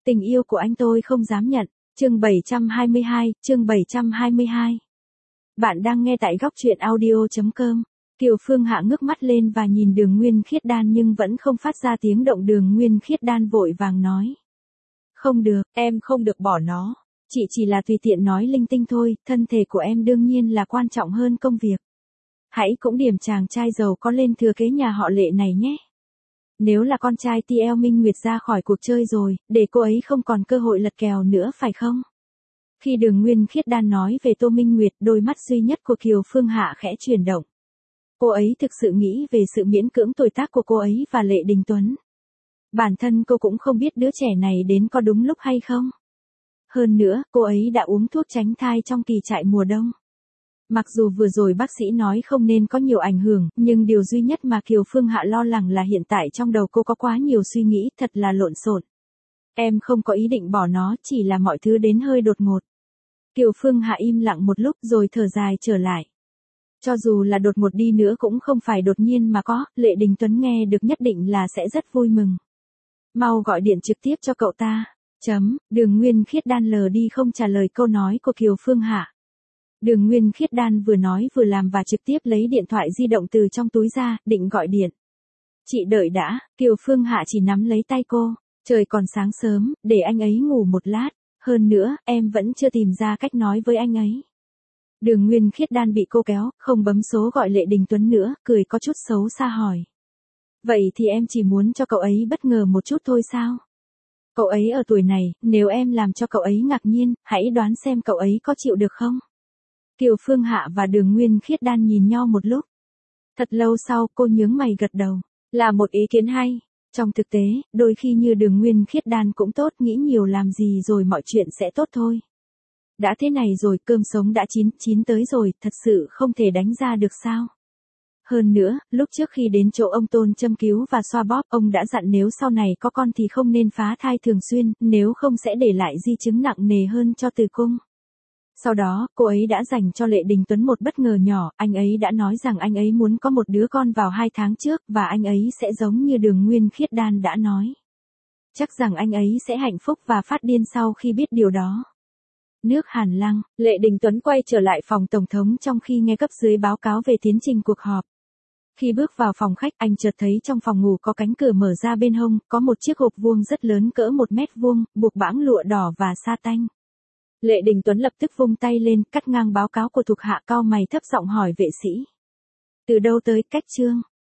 Tình yêu của anh tôi không dám nhận. Chương 722. Bạn đang nghe tại góc truyện audio.com. Kiều Phương Hạ ngước mắt lên và nhìn Đường Nguyên Khiết Đan nhưng vẫn không phát ra tiếng động. Đường Nguyên Khiết Đan vội vàng nói. Không được, em không được bỏ nó. Chị chỉ là tùy tiện nói linh tinh thôi, thân thể của em đương nhiên là quan trọng hơn công việc. Hãy cũng điểm chàng trai giàu có lên thừa kế nhà họ Lệ này nhé. Nếu là con trai TL Minh Nguyệt ra khỏi cuộc chơi rồi, để cô ấy không còn cơ hội lật kèo nữa phải không? Khi Đường Nguyên Khiết Đan nói về Tô Minh Nguyệt, đôi mắt duy nhất của Kiều Phương Hạ khẽ chuyển động. Cô ấy thực sự nghĩ về sự miễn cưỡng tuổi tác của cô ấy và Lệ Đình Tuấn. Bản thân cô cũng không biết đứa trẻ này đến có đúng lúc hay không. Hơn nữa, cô ấy đã uống thuốc tránh thai trong kỳ trại mùa đông. Mặc dù vừa rồi bác sĩ nói không nên có nhiều ảnh hưởng, nhưng điều duy nhất mà Kiều Phương Hạ lo lắng là hiện tại trong đầu cô có quá nhiều suy nghĩ, thật là lộn xộn. Em không có ý định bỏ nó, chỉ là mọi thứ đến hơi đột ngột. Kiều Phương Hạ im lặng một lúc rồi thở dài trở lại. Cho dù là đột ngột đi nữa cũng không phải đột nhiên mà có, Lệ Đình Tuấn nghe được nhất định là sẽ rất vui mừng. Mau gọi điện trực tiếp cho cậu ta. Đường Nguyên Khiết Đan lờ đi không trả lời câu nói của Kiều Phương Hạ. Đường Nguyên Khiết Đan vừa nói vừa làm và trực tiếp lấy điện thoại di động từ trong túi ra, định gọi điện. Chị đợi đã, Kiều Phương Hạ chỉ nắm lấy tay cô. Trời còn sáng sớm, để anh ấy ngủ một lát. Hơn nữa, em vẫn chưa tìm ra cách nói với anh ấy. Đường Nguyên Khiết Đan bị cô kéo, không bấm số gọi Lệ Đình Tuấn nữa, cười có chút xấu xa hỏi. Vậy thì em chỉ muốn cho cậu ấy bất ngờ một chút thôi sao? Cậu ấy ở tuổi này, nếu em làm cho cậu ấy ngạc nhiên, hãy đoán xem cậu ấy có chịu được không? Kiều Phương Hạ và Đường Nguyên Khiết Đan nhìn nhau một lúc. Thật lâu sau cô nhướng mày gật đầu. Là một ý kiến hay. Trong thực tế, đôi khi như Đường Nguyên Khiết Đan cũng tốt, nghĩ nhiều làm gì rồi mọi chuyện sẽ tốt thôi. Đã thế này rồi, cơm sống đã chín tới rồi, thật sự không thể đánh ra được sao? Hơn nữa, lúc trước khi đến chỗ ông Tôn châm cứu và xoa bóp, ông đã dặn nếu sau này có con thì không nên phá thai thường xuyên, nếu không sẽ để lại di chứng nặng nề hơn cho tử cung. Sau đó, cô ấy đã dành cho Lệ Đình Tuấn một bất ngờ nhỏ, anh ấy đã nói rằng anh ấy muốn có một đứa con vào 2 tháng trước, và anh ấy sẽ giống như Đường Nguyên Khiết Đan đã nói. Chắc rằng anh ấy sẽ hạnh phúc và phát điên sau khi biết điều đó. Nước Hàn Lăng, Lệ Đình Tuấn quay trở lại phòng tổng thống trong khi nghe cấp dưới báo cáo về tiến trình cuộc họp. Khi bước vào phòng khách, anh chợt thấy trong phòng ngủ có cánh cửa mở ra bên hông, có một chiếc hộp vuông rất lớn cỡ 1 mét vuông, buộc bãng lụa đỏ và sa tanh. Lệ Đình Tuấn lập tức vung tay lên, cắt ngang báo cáo của thuộc hạ, cau mày thấp giọng hỏi vệ sĩ. Từ đâu tới, cách chương?